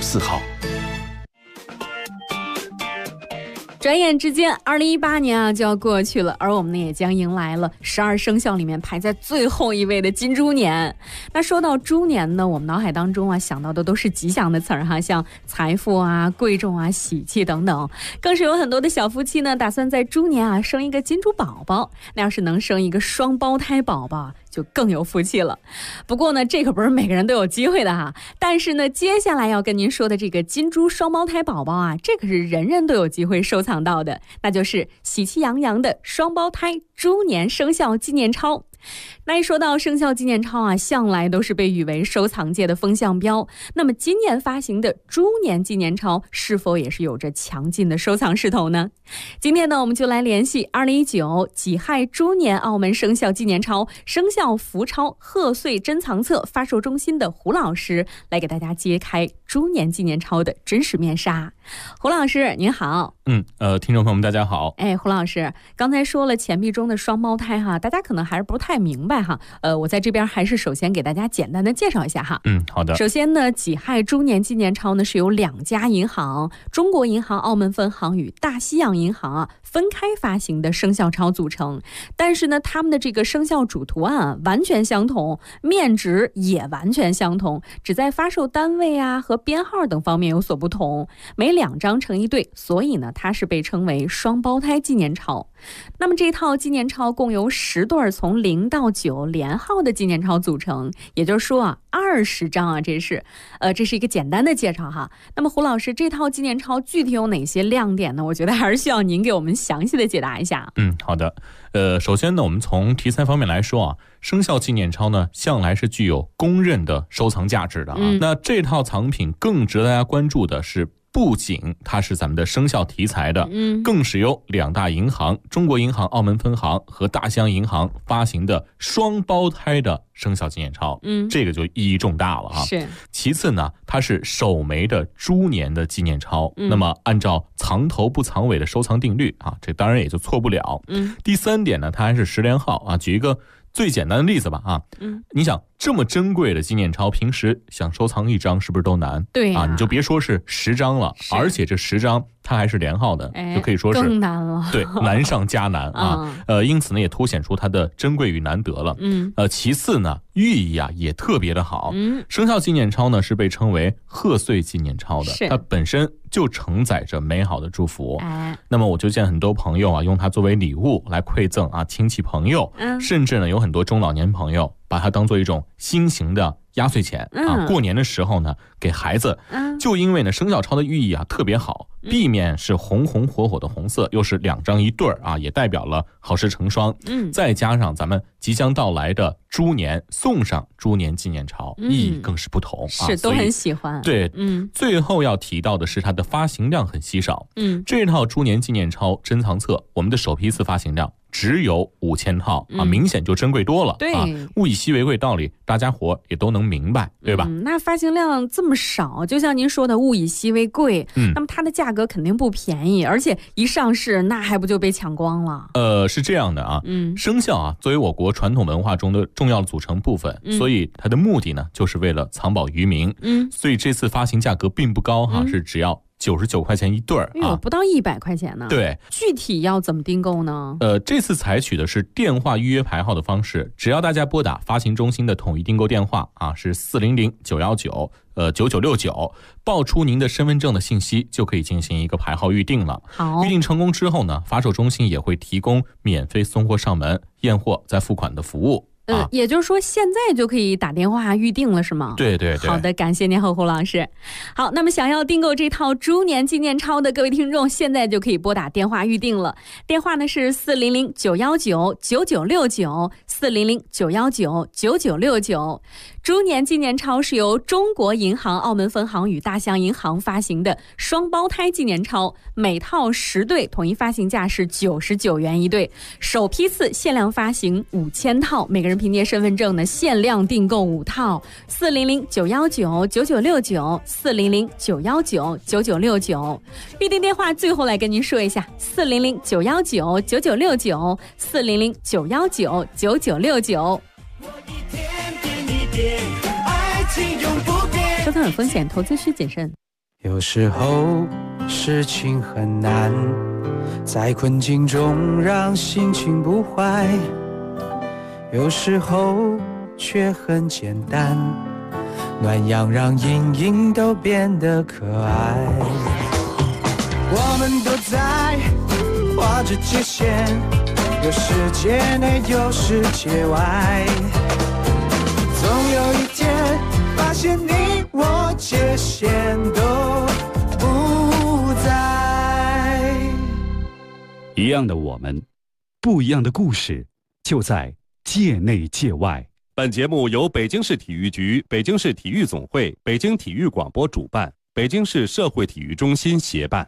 4号。 转眼之间2018年就要过去了，而我们呢也将迎来了12生肖里面排在最后一位的金猪年。那说到猪年呢，我们脑海当中想到的都是吉祥的词儿像财富贵重喜气等等，更是有很多的小夫妻呢打算在猪年生一个金猪宝宝。那要是能生一个双胞胎宝宝就更有福气了。不过呢，这可不是每个人都有机会的但是呢，接下来要跟您说的这个金猪双胞胎宝宝这可是人人都有机会收藏到的，那就是喜气洋洋的双胞胎猪年生肖纪念钞。那一说到生肖纪念钞向来都是被誉为收藏界的风向标。那么今年发行的猪年纪念钞是否也是有着强劲的收藏势头呢？今天呢，我们就来联系2019己亥猪年澳门生肖纪念钞生肖福钞贺岁珍藏册发售中心的胡老师，来给大家揭开猪年纪念钞的真实面纱。胡老师您好。 听众朋友们大家好。 胡老师刚才说了钱币中的双胞胎大家可能还是不太明白我在这边还是首先给大家简单的介绍一下好的。 首先呢，己亥猪年纪念钞呢是由2家银行中国银行澳门分行与大西洋银行分开发行的生肖钞组成，但是呢他们的这个生肖主图案完全相同，面值也完全相同，只在发售单位和编号等方面有所不同，每2张成一对，所以呢它是被称为双胞胎纪念钞。那么这套纪念钞共由10对从0到9连号的纪念钞组成，也就是说20张这是一个简单的介绍那么胡老师，这套纪念钞具体有哪些亮点呢？我觉得还是需要您给我们详细的解答一下。 好的。首先呢，我们从题材方面来说生肖纪念钞呢向来是具有公认的收藏价值的那这套藏品更值得大家关注的是，不仅它是咱们的生肖题材的，更是由2大银行中国银行澳门分行和大西洋银行发行的双胞胎的生肖纪念钞，这个就意义重大了是。 其次呢，它是首枚的猪年的纪念钞，那么按照藏头不藏尾的收藏定律这当然也就错不了。第3点呢，它还是10连号举一个最简单的例子吧你想这么珍贵的纪念钞，平时想收藏1张是不是都难？ 对你就别说是10张了，而且这10张它还是连号的，就可以说是更难了。 对，难上加难因此呢也凸显出它的珍贵与难得了。其次呢，寓意也特别的好。生肖纪念钞呢是被称为贺岁纪念钞的，它本身就承载着美好的祝福。那么我就见很多朋友用它作为礼物来馈赠亲戚朋友，甚至呢有很多中老年朋友把它当做一种新型的压岁钱过年的时候呢给孩子。就因为呢生肖钞的寓意特别好，壁面是红红火火的红色，又是2张一对也代表了好事成双。再加上咱们即将到来的猪年，送上猪年纪念钞，意义更是不同是都很喜欢。 对，最后要提到的是它的发行量很稀少。这套猪年纪念钞珍藏册，我们的首批次发行量只有5000套明显就珍贵多了。 对物以稀为贵道理大家伙也都能明白，对吧？ 那发行量这么少，就像您说的物以稀为贵，那么它的价格肯定不便宜，而且一上市那还不就被抢光了？ 是这样的生肖作为我国传统文化中的重要的组成部分，所以它的目的呢就是为了藏宝于民。所以这次发行价格并不高是只要99块钱一对不到100块钱呢。 对， 具体要怎么订购呢？ 这次采取的是电话预约排号的方式，只要大家拨打发行中心的统一订购电话是400-919-9969，报出您的身份证的信息，就可以进行一个排号预定了。 好， 预定成功之后呢，发售中心也会提供免费送货上门、验货再付款的服务。 也就是说现在就可以打电话预定了是吗？ 对对对。 好的，感谢您胡老师。好，那么想要订购这套猪年纪念钞的各位听众，现在就可以拨打电话预定了。电话呢是400-919-9969，400-919-9969。猪年纪念钞是由中国银行澳门分行与大西洋银行发行的双胞胎纪念钞，每套10对，统一发行价是99元一对，首批次限量发行5000套，每个人凭借身份证呢限量订购5套。400-919-9969，400-919-9969。预定电话最后来跟您说一下，400-919-9969，400-919-9969。收藏有风险，投资需谨慎。 有时候事情很难，在困境中让心情不坏，有时候却很简单，暖阳让阴影都变得可爱。我们都在画着界限，有世界内有世界外，总有一天发现你我界限都不在。 一样的我们，不一样的故事，就在界内界外。 本节目由北京市体育局、北京市体育总会、北京体育广播主办，北京市社会体育中心协办。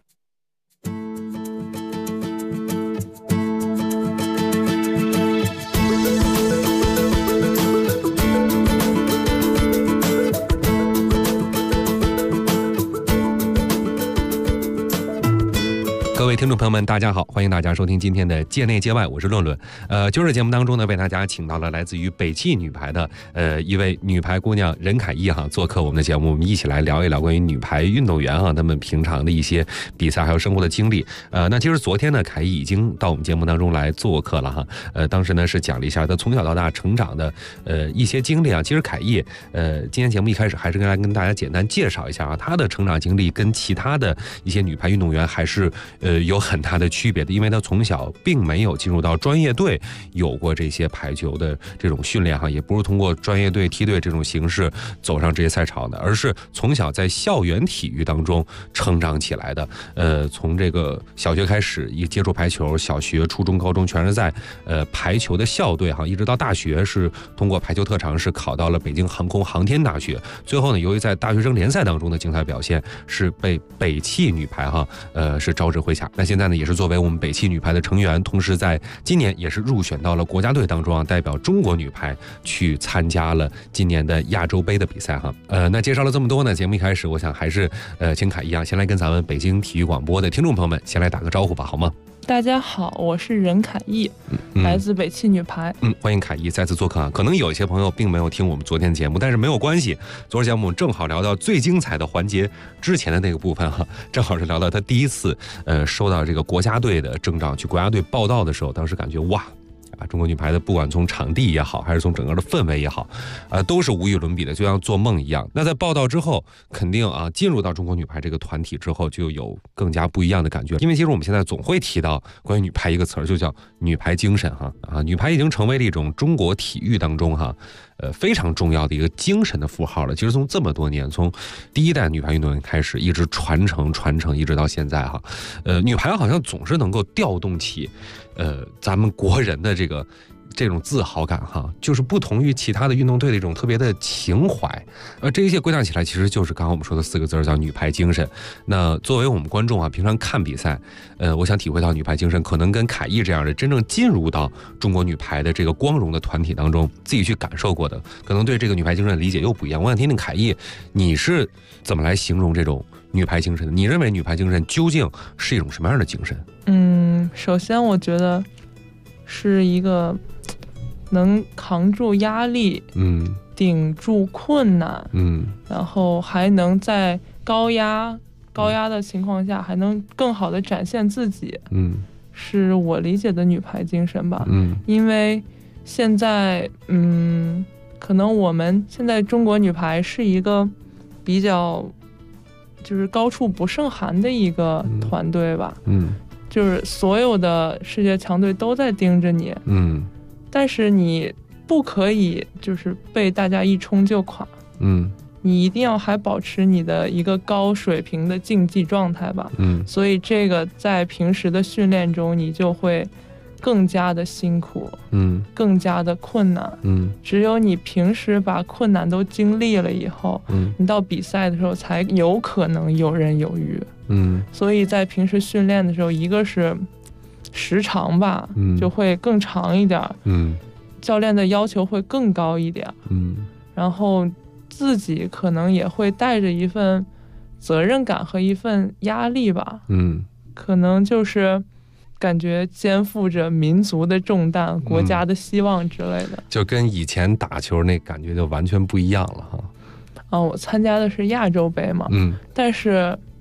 各位听众朋友们，大家好，欢迎大家收听今天的界内界外，我是论论。今儿的节目当中呢，为大家请到了来自于北汽女排的一位女排姑娘任凯艺哈，做客我们的节目，我们一起来聊一聊关于女排运动员哈他们平常的一些比赛还有生活的经历。那其实昨天呢，凯艺已经到我们节目当中来做客了哈。当时呢是讲了一下她从小到大成长的一些经历啊。其实凯艺今天节目一开始还是跟大家简单介绍一下啊，她的成长经历跟其他的一些女排运动员还是有很大的区别的，因为他从小并没有进入到专业队有过这些排球的这种训练哈，也不是通过专业队梯队这种形式走上这些赛场的，而是从小在校园体育当中成长起来的。从这个小学开始一接触排球，小学、初中、高中全是在排球的校队哈，一直到大学是通过排球特长是考到了北京航空航天大学，最后呢，由于在大学生联赛当中的精彩表现，是被北汽女排哈是招之麾下。那现在呢，也是作为我们北汽女排的成员，同时在今年也是入选到了国家队当中啊，代表中国女排去参加了今年的亚洲杯的比赛哈。那介绍了这么多呢，节目一开始我想还是请凯一样先来跟咱们北京体育广播的听众朋友们先来打个招呼吧，好吗？ 大家好，我是任凯艺，来自北汽女排。 欢迎凯艺再次做客啊！可能有一些朋友并没有听我们昨天节目，但是没有关系。昨天节目正好聊到最精彩的环节之前的那个部分哈，正好是聊到他第一次收到这个国家队的征召去国家队报道的时候，当时感觉哇！中国女排的不管从场地也好，还是从整个的氛围也好，都是无与伦比的，就像做梦一样。那在报道之后，肯定啊，进入到中国女排这个团体之后，就有更加不一样的感觉。因为其实我们现在总会提到关于女排一个词儿，就叫女排精神哈啊，女排已经成为了一种中国体育当中哈。非常重要的一个精神的符号了。其实从这么多年，从第一代女排运动员开始，一直传承，一直到现在哈。女排好像总是能够调动起，咱们国人的这种自豪感哈，就是不同于其他的运动队的一种特别的情怀。这一切归纳起来，其实就是刚刚我们说的4个字叫女排精神。那作为我们观众啊，平常看比赛，我想体会到女排精神，可能跟凯艺这样的真正进入到中国女排的这个光荣的团体当中，自己去感受过的，可能对这个女排精神的理解又不一样。我想听听凯艺，你是怎么来形容这种女排精神的？你认为女排精神究竟是一种什么样的精神？ 首先我觉得是一个能扛住压力，顶住困难，然后还能在高压的情况下还能更好的展现自己，是我理解的女排精神吧。因为现在可能我们现在中国女排是一个比较就是高处不胜寒的一个团队吧，就是所有的世界强队都在盯着你，但是你不可以就是被大家一冲就垮，你一定要还保持你的一个高水平的竞技状态吧，所以这个在平时的训练中你就会更加的辛苦，更加的困难，只有你平时把困难都经历了以后，你到比赛的时候才有可能游刃有余，所以在平时训练的时候，一个是时长吧，就会更长一点，教练的要求会更高一点，然后自己可能也会带着一份责任感和一份压力吧，可能就是感觉肩负着民族的重担，国家的希望之类的， 就跟以前打球那感觉就完全不一样了哈。 我参加的是亚洲杯嘛，但是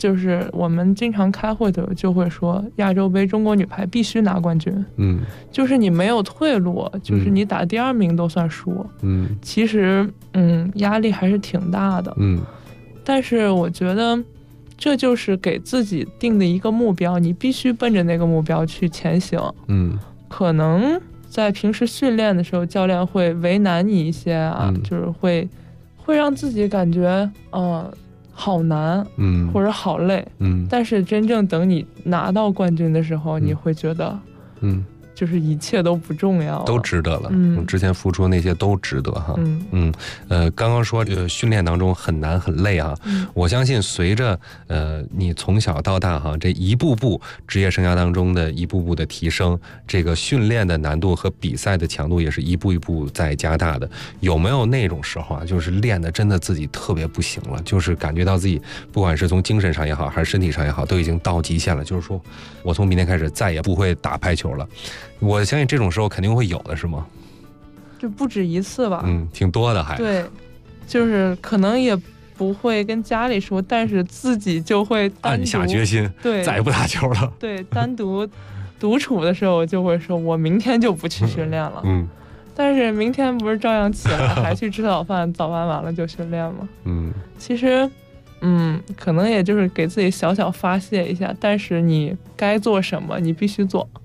就是我们经常开会的时候就会说，亚洲杯中国女排必须拿冠军，就是你没有退路，就是你打第2名都算输，其实压力还是挺大的，但是我觉得这就是给自己定的一个目标，你必须奔着那个目标去前行，可能在平时训练的时候教练会为难你一些啊，就是会让自己感觉好难，或者好累，但是真正等你拿到冠军的时候，你会觉得就是一切都不重要了， 都值得了。之前付出那些都值得哈。刚刚说这个训练当中很难很累啊。我相信随着你从小到大哈，这一步步职业生涯当中的一步步的提升，这个训练的难度和比赛的强度也是一步一步在加大的。有没有那种时候啊，就是练的真的自己特别不行了，就是感觉到自己不管是从精神上也好，还是身体上也好，都已经到极限了，就是说我从明天开始再也不会打排球了。我相信这种时候肯定会有的，是吗？ 就不止一次吧。 挺多的还。 对，就是可能也不会跟家里说，但是自己就会暗下决心， 对， 再也不打球了。 对，单独独处的时候，我就会说，我明天就不去训练了。但是明天不是照样起来，还去吃早饭，早饭完了就训练吗？其实，可能也就是给自己小小发泄一下，但是你该做什么，你必须做。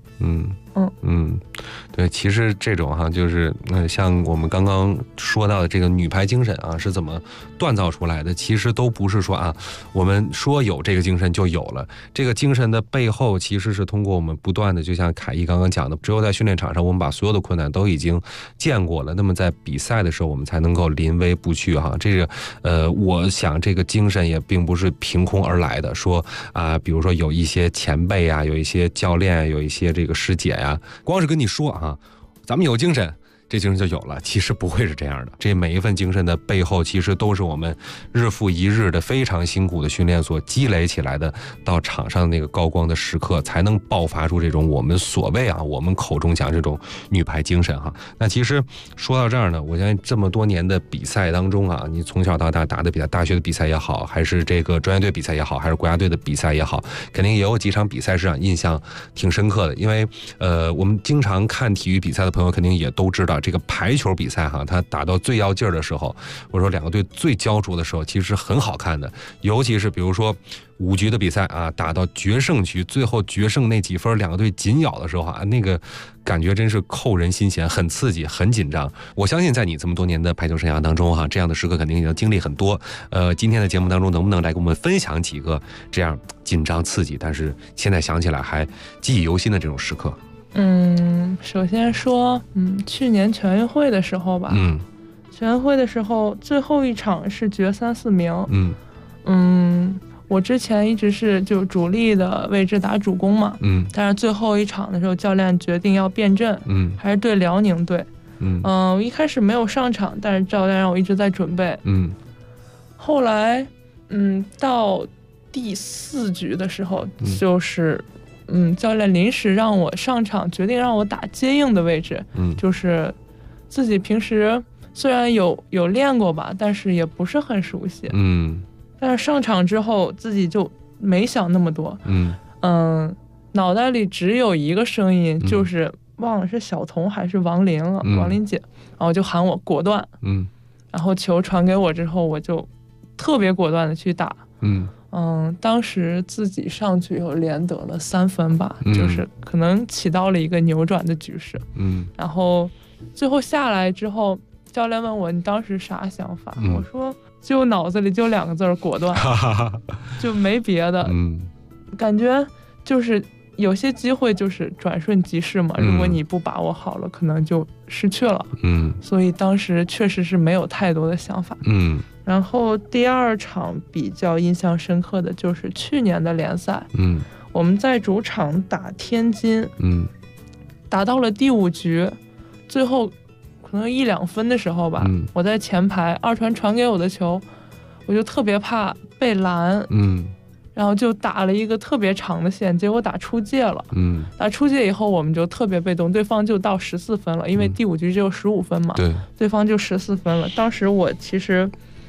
对，其实这种哈，就是像我们刚刚说到的这个女排精神啊，是怎么锻造出来的？其实都不是说啊，我们说有这个精神就有了。这个精神的背后，其实是通过我们不断的，就像凯毅刚刚讲的，只有在训练场上，我们把所有的困难都已经见过了，那么在比赛的时候，我们才能够临危不惧哈。这个我想这个精神也并不是凭空而来的，说啊，比如说有一些前辈啊，有一些教练，有一些这个师姐呀，光是跟你说啊，咱们有精神，这精神就有了，其实不会是这样的。这每一份精神的背后，其实都是我们日复一日的非常辛苦的训练所积累起来的，到场上那个高光的时刻，才能爆发出这种我们所谓啊，我们口中讲这种女排精神哈。那其实说到这儿呢，我相信这么多年的比赛当中啊，你从小到大打的比赛，大学的比赛也好，还是这个专业队比赛也好，还是国家队的比赛也好，肯定也有几场比赛是让印象挺深刻的。因为我们经常看体育比赛的朋友肯定也都知道，这个排球比赛哈，它打到最要劲儿的时候，或者说两个队最焦灼的时候，其实是很好看的。尤其是比如说5局的比赛啊，打到决胜局，最后决胜那几分，两个队紧咬的时候啊，那个感觉真是扣人心弦，很刺激，很紧张。我相信在你这么多年的排球生涯当中哈，这样的时刻肯定已经经历很多。今天的节目当中，能不能来跟我们分享几个这样紧张刺激，但是现在想起来还记忆犹新的这种时刻？ 首先说，去年全运会的时候吧，全运会的时候最后一场是决3、4名，我之前一直是就主力的位置打主攻嘛，但是最后一场的时候，教练决定要变阵，还是对辽宁队，我一开始没有上场，但是教练让我一直在准备，后来，到第4局的时候，就是教练临时让我上场，决定让我打接应的位置，就是自己平时虽然有练过吧，但是也不是很熟悉，但是上场之后自己就没想那么多，脑袋里只有一个声音，就是忘了是小童还是王琳了，王琳姐，然后就喊我果断，然后球传给我之后，我就特别果断的去打，当时自己上去以后连得了3分吧，就是可能起到了一个扭转的局势，然后最后下来之后，教练问我你当时啥想法，我说就脑子里就2个字果断，就没别的，感觉就是有些机会就是转瞬即逝嘛，如果你不把握好了，可能就失去了，所以当时确实是没有太多的想法，然后第2场比较印象深刻的就是去年的联赛，我们在主场打天津，打到了第5局，最后可能1、2分的时候吧，我在前排二传给我的球，我就特别怕被拦，然后就打了一个特别长的线，结果打出界了，打出界以后我们就特别被动，对方就到14分了，因为第5局只有15分嘛，对方就14分了。当时我其实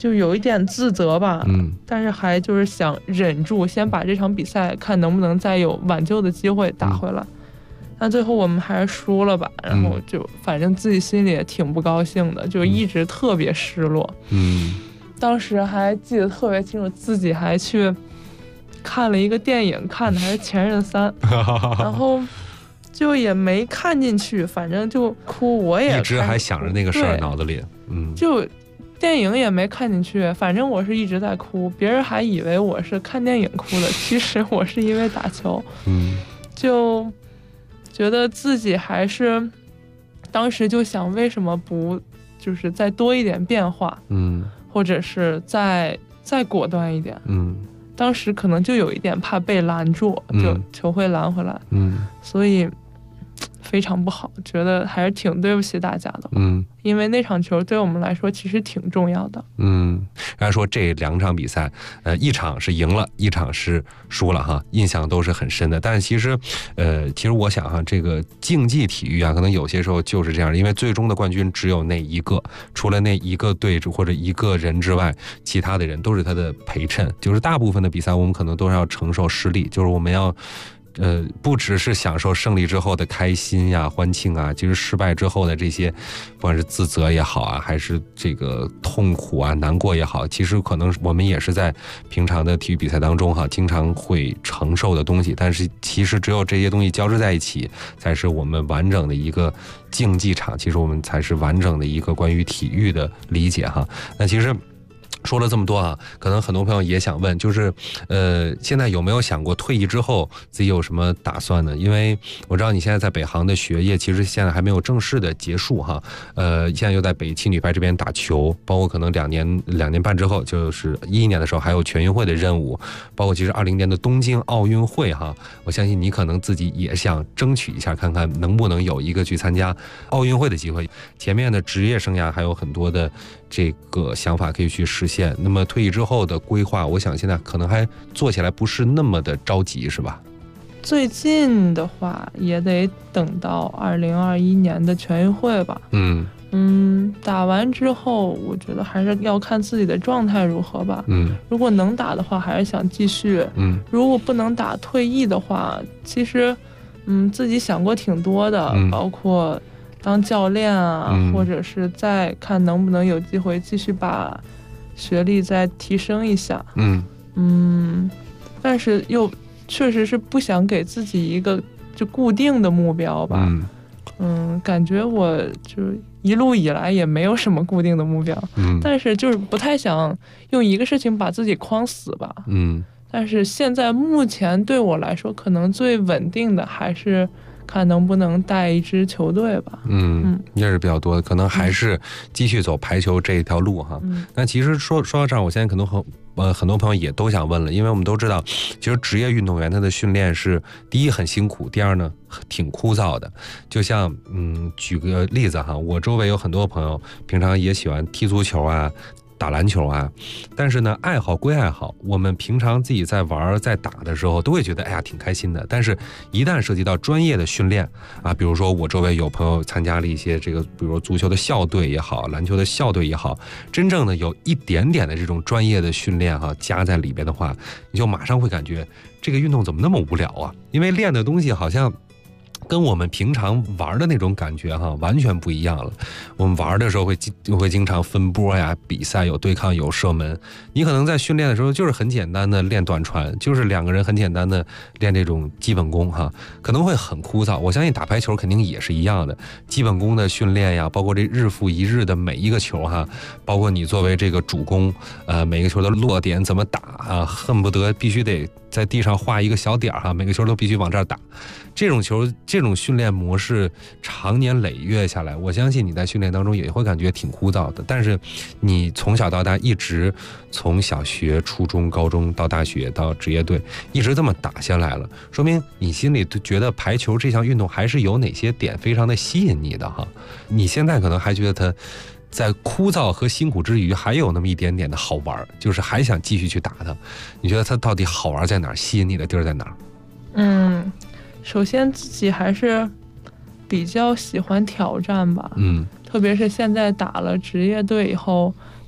就有一点自责吧，但是还就是想忍住，先把这场比赛看能不能再有挽救的机会打回来。但最后我们还是输了吧，然后就反正自己心里也挺不高兴的，就一直特别失落。当时还记得特别清楚，自己还去看了一个电影，看的还是《前任3》，然后就也没看进去，反正就哭，我也一直还想着那个事儿，脑子里， 就电影也没看进去，反正我是一直在哭，别人还以为我是看电影哭的，其实我是因为打球，就觉得自己还是当时就想，为什么不就是再多一点变化，或者是再果断一点，当时可能就有一点怕被拦住，就球会拦回来，所以非常不好，觉得还是挺对不起大家的。因为那场球对我们来说其实挺重要的。 刚才说这2场比赛，一场是赢了，一场是输了哈，印象都是很深的。但是其实我想哈，这个竞技体育啊，可能有些时候就是这样，因为最终的冠军只有那一个，除了那一个队或者一个人之外，其他的人都是他的陪衬。就是大部分的比赛，我们可能都是要承受失利，就是我们要。不只是享受胜利之后的开心呀、欢庆啊，其实失败之后的这些，不管是自责也好啊，还是这个痛苦啊、难过也好，其实可能我们也是在平常的体育比赛当中经常会承受的东西。但是其实只有这些东西交织在一起，才是我们完整的一个竞技场，其实我们才是完整的一个关于体育的理解哈。那其实。说了这么多啊，可能很多朋友也想问，就是现在有没有想过退役之后自己有什么打算呢？因为我知道你现在在北航的学业其实现在还没有正式的结束哈，现在又在北汽女排这边打球，包括可能2年半之后，就是2011年的时候还有全运会的任务，包括其实2020年的东京奥运会哈，我相信你可能自己也想争取一下，看看能不能有一个去参加奥运会的机会。前面的职业生涯还有很多的这个想法可以去实现。那么退役之后的规划，我想现在可能还做起来不是那么的着急，是吧？ 最近的话也得等到2021年的全运会吧。打完之后，我觉得还是要看自己的状态如何吧。如果能打的话，还是想继续。如果不能打，退役的话，其实自己想过挺多的，包括当教练啊，或者是再看能不能有机会继续把学历再提升一下。但是又确实是不想给自己一个就固定的目标吧。感觉我就一路以来也没有什么固定的目标。但是就是不太想用一个事情把自己框死吧。但是现在目前对我来说，可能最稳定的还是看能不能带一支球队吧。也是比较多的，可能还是继续走排球这一条路哈。那其实说到这儿，我现在可能很多朋友也都想问了，因为我们都知道，其实职业运动员他的训练是第一很辛苦，第二呢挺枯燥的。就像举个例子哈，我周围有很多朋友平常也喜欢踢足球啊。打篮球啊，但是呢，爱好归爱好，我们平常自己在玩在打的时候，都会觉得哎呀挺开心的。但是，一旦涉及到专业的训练啊，比如说我周围有朋友参加了一些这个，比如说足球的校队也好，篮球的校队也好，真正的有一点点的这种专业的训练加在里边的话，你就马上会感觉这个运动怎么那么无聊啊？因为练的东西好像跟我们平常玩的那种感觉完全不一样了。我们玩的时候会经常分波呀，比赛有对抗有射门，你可能在训练的时候就是很简单的练短传，就是2个人很简单的练这种基本功可能会很枯燥。我相信打排球肯定也是一样的，基本功的训练呀，包括这日复一日的每一个球包括你作为这个主攻每个球的落点怎么打恨不得必须得在地上画一个小点每个球都必须往这儿打。这种球这种训练模式长年累月下来，我相信你在训练当中也会感觉挺枯燥的。但是你从小到大一直从小学、初中、高中到大学到职业队一直这么打下来了，说明你心里觉得排球这项运动还是有哪些点非常的吸引你的你现在可能还觉得它在枯燥和辛苦之余还有那么一点点的好玩，就是还想继续去打它。你觉得它到底好玩在哪儿，吸引你的地儿在哪儿？ 首先自己还是比较喜欢挑战吧。特别是现在打了职业队以后，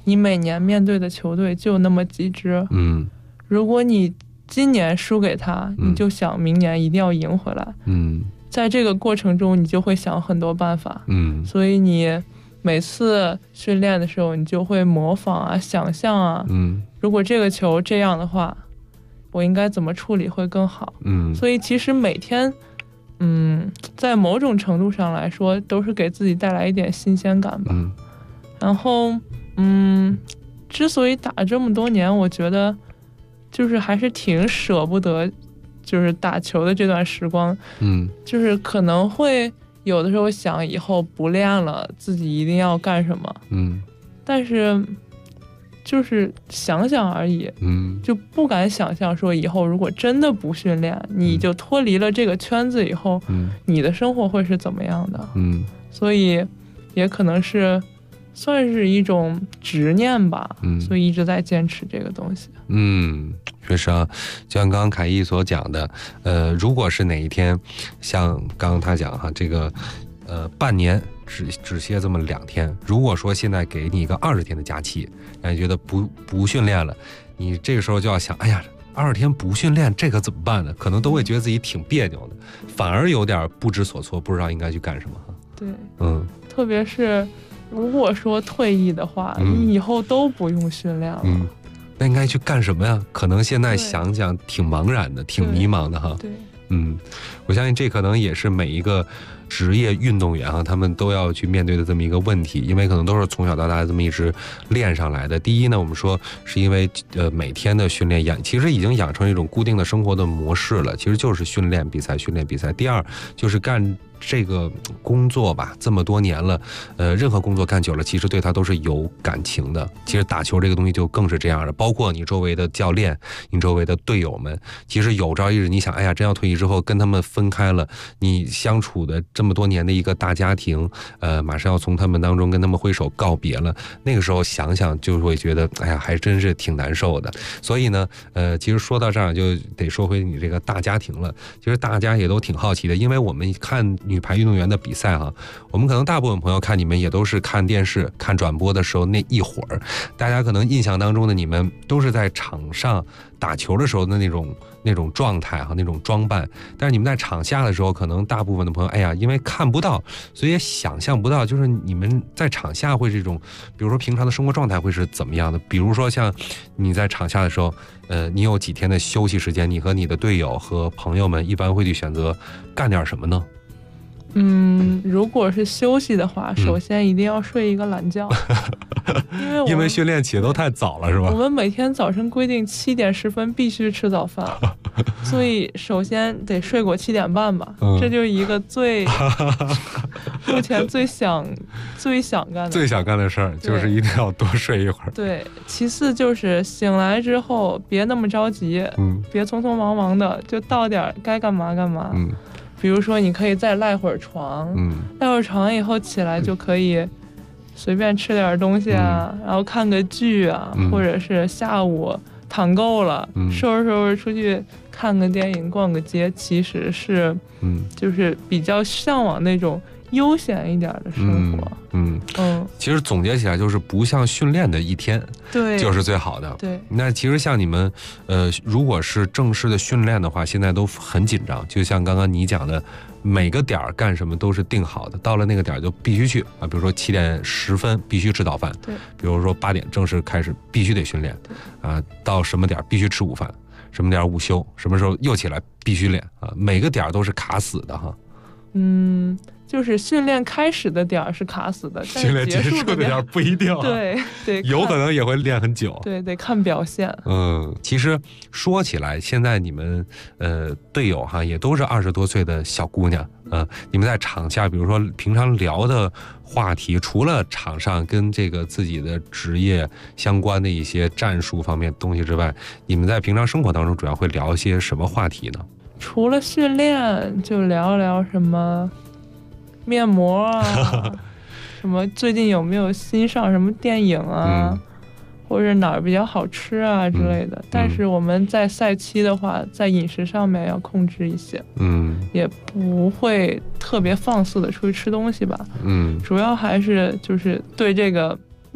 你每年面对的球队就那么几支，如果你今年输给他，你就想明年一定要赢回来，在这个过程中你就会想很多办法，所以你每次训练的时候你就会模仿啊，想象啊，如果这个球这样的话，我应该怎么处理会更好，所以其实每天在某种程度上来说都是给自己带来一点新鲜感吧，然后之所以打这么多年，我觉得就是还是挺舍不得就是打球的这段时光，就是可能会有的时候想以后不练了自己一定要干什么，但是就是想想而已，就不敢想象说以后如果真的不训练，你就脱离了这个圈子以后，你的生活会是怎么样的，所以也可能是算是一种执念吧，所以一直在坚持这个东西。 确实啊，就像刚刚凯毅所讲的，如果是哪一天，像刚刚他讲哈，这个半年只歇这么2天，如果说现在给你一个20天的假期，让你觉得不训练了，你这个时候就要想，哎呀，20天不训练，这可怎么办呢？可能都会觉得自己挺别扭的，反而有点不知所措，不知道应该去干什么。 对，特别是如果说退役的话，你以后都不用训练了， 那应该去干什么呀？可能现在想想挺茫然的，挺迷茫的哈。 对， 我相信这可能也是每一个职业运动员啊，他们都要去面对的这么一个问题，因为可能都是从小到大这么一直练上来的。第一呢，我们说是因为每天的训练其实已经养成一种固定的生活的模式了，其实就是训练比赛，训练比赛。第二就是干这个工作吧，这么多年了，任何工作干久了，其实对他都是有感情的。其实打球这个东西就更是这样的，包括你周围的教练，你周围的队友们，其实有朝一日你想，哎呀，真要退役之后跟他们分开了，你相处的这么多年的一个大家庭，马上要从他们当中跟他们挥手告别了，那个时候想想就会觉得，哎呀，还真是挺难受的。所以呢，其实说到这儿就得说回你这个大家庭了。其实大家也都挺好奇的，因为我们看女排运动员的比赛哈，我们可能大部分朋友看你们也都是看电视看转播的时候那一会儿，大家可能印象当中的你们都是在场上打球的时候的那种状态哈，那种装扮，但是你们在场下的时候，可能大部分的朋友，哎呀，因为看不到，所以也想象不到，就是你们在场下会这种，比如说平常的生活状态会是怎么样的？比如说像你在场下的时候，你有几天的休息时间，你和你的队友和朋友们一般会去选择干点什么呢？ 如果是休息的话，首先一定要睡一个懒觉， 因为训练起得都太早了，是吧？ 我们每天早晨规定7点10分必须吃早饭，所以首先得睡过7点半吧，这就是一个目前最想干的事儿，就是一定要多睡一会儿。 对，其次就是醒来之后别那么着急，别匆匆忙忙的，就到点该干嘛干嘛。比如说你可以再赖会儿床，赖会儿床以后起来就可以随便吃点东西啊，然后看个剧啊，或者是下午躺够了，收拾出去看个电影逛个街，其实是就是比较向往那种悠闲一点的生活。 其实总结起来就是不像训练的一天， 对， 就是最好的。 对， 那其实像你们如果是正式的训练的话，现在都很紧张，就像刚刚你讲的，每个点干什么都是定好的，到了那个点就必须去啊，比如说7点10分必须吃早饭， 对， 比如说8点正式开始必须得训练，啊，到什么点必须吃午饭，什么点午休，什么时候又起来必须练啊，每个点都是卡死的哈。 就是训练开始的点是卡死的， 训练结束的点不一定， 对， 有可能也会练很久， 对，得看表现。 其实说起来，现在你们队友哈也都是20多岁的小姑娘，你们在场下，比如说平常聊的话题，除了场上跟这个自己的职业相关的一些战术方面东西之外，你们在平常生活当中主要会聊一些什么话题呢？ 除了训练，就聊聊什么面膜啊，什么最近有没有新上什么电影啊，或者哪儿比较好吃啊之类的。但是我们在赛期的话，在饮食上面要控制一些，也不会特别放肆的出去吃东西吧，主要还是就是对这个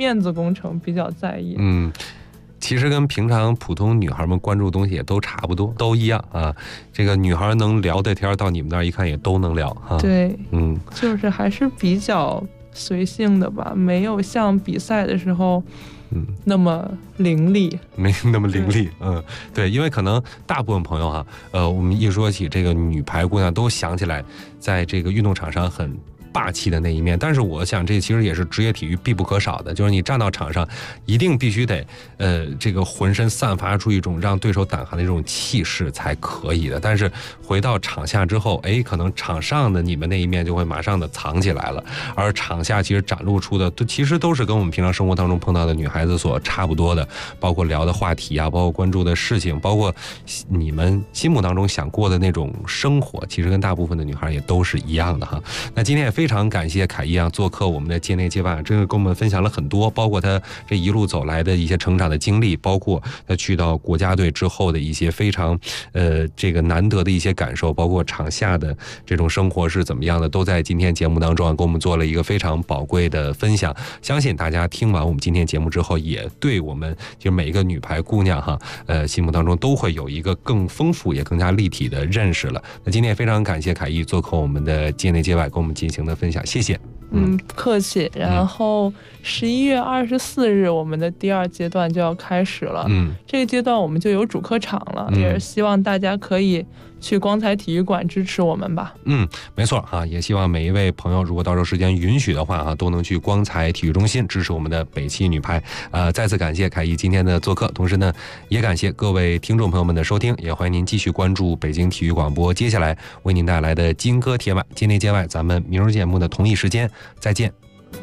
面子工程比较在意。 其实跟平常普通女孩们关注的东西也都差不多，都一样啊。这个女孩能聊的天，到你们那儿一看也都能聊啊。 对，就是还是比较随性的吧，没有像比赛的时候那么凌厉， 没那么凌厉。对，因为可能大部分朋友哈，我们一说起这个女排姑娘，都想起来在这个运动场上很霸气的那一面，但是我想这其实也是职业体育必不可少的，就是你站到场上一定必须得这个浑身散发出一种让对手胆寒的这种气势才可以的。但是回到场下之后，可能场上的你们那一面就会马上的藏起来了，而场下其实展露出的其实都是跟我们平常生活当中碰到的女孩子所差不多的，包括聊的话题啊，包括关注的事情，包括你们心目当中想过的那种生活，其实跟大部分的女孩也都是一样的哈。那今天也非常感谢凯一做客我们的界内界外，真的跟我们分享了很多，包括他这一路走来的一些成长的经历，包括他去到国家队之后的一些非常这个难得的一些感受，包括场下的这种生活是怎么样的，都在今天节目当中跟我们做了一个非常宝贵的分享。相信大家听完我们今天节目之后，也对我们就每一个女排姑娘心目当中都会有一个更丰富也更加立体的认识了。那今天也非常感谢凯一做客我们的界内界外，跟我们进行的分享，谢谢。 不客气。然后11月24日我们的第2阶段就要开始了，这个阶段我们就有主客场了，也是希望大家可以去光彩体育馆支持我们吧。 没错也希望每一位朋友如果到时候时间允许的话都能去光彩体育中心支持我们的北汽女排。再次感谢凯一今天的做客，同时呢也感谢各位听众朋友们的收听，也欢迎您继续关注北京体育广播接下来为您带来的金歌铁马，界内界外，咱们明日节目的同一时间再见。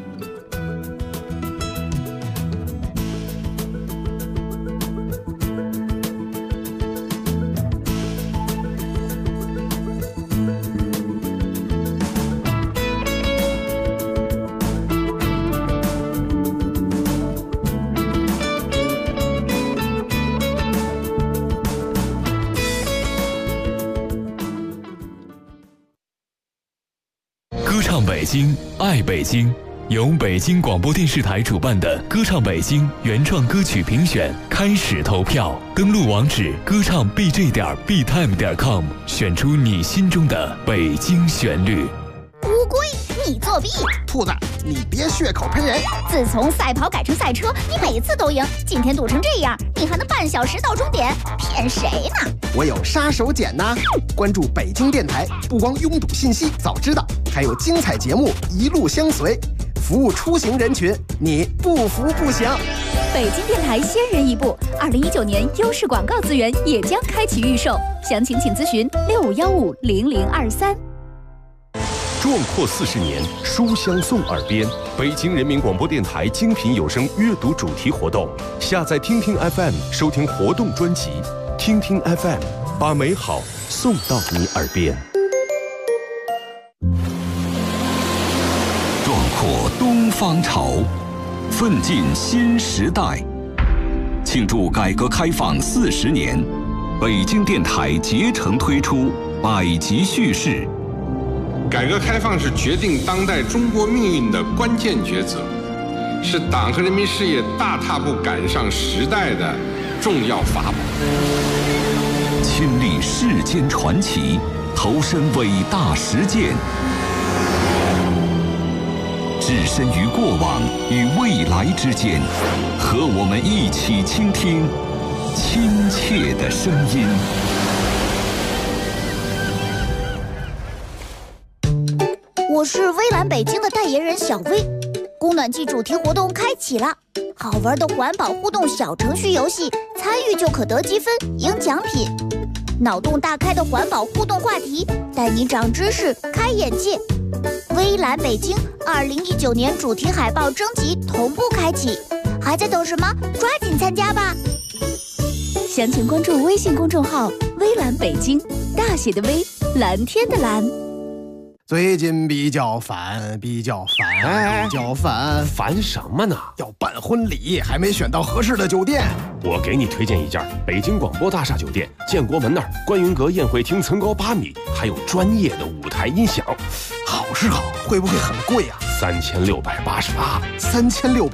歌唱北京，爱北京，由北京广播电视台主办的歌唱北京原创歌曲评选开始投票，登录网址歌唱 bj.btime.com， 选出你心中的北京旋律。 乌龟，你作弊！ 兔子，你别血口喷人！ 自从赛跑改成赛车，你每次都赢，今天堵成这样，你还能半小时到终点，骗谁呢？ 我有杀手锏呐！关注北京电台，不光拥堵信息早知道，还有精彩节目一路相随，服务出行人群，你不服不行。 北京电台先人一步，2019年优势广告资源也将开启预售，详情请咨询65150023。 壮阔40年，书香送耳边。北京人民广播电台精品有声阅读主题活动，下载听听 FM 收听活动专辑，听听 FM， 把美好送到你耳边。 壮阔东方潮，奋进新时代。庆祝改革开放40年，北京电台竭诚推出百集叙事。 改革开放是决定当代中国命运的关键抉择，是党和人民事业大踏步赶上时代的重要法宝。 亲历世间传奇，投身伟大实践，置身于过往与未来之间，和我们一起倾听亲切的声音。 我是微蓝北京的代言人小薇，供暖季主题活动开启了，好玩的环保互动小程序游戏，参与就可得积分赢奖品，脑洞大开的环保互动话题，带你长知识开眼界。微蓝北京2019年主题海报征集同步开启，还在等什么？抓紧参加吧！详情关注微信公众号微蓝北京，大写的微，蓝天的蓝。 最近比较烦， 烦什么呢？ 要办婚礼，还没选到合适的酒店。 我给你推荐一家北京广播大厦酒店，建国门那儿观云阁宴会厅层高8米，还有专业的舞台音响。 好是好，会不会很贵啊？ 3688。 3688。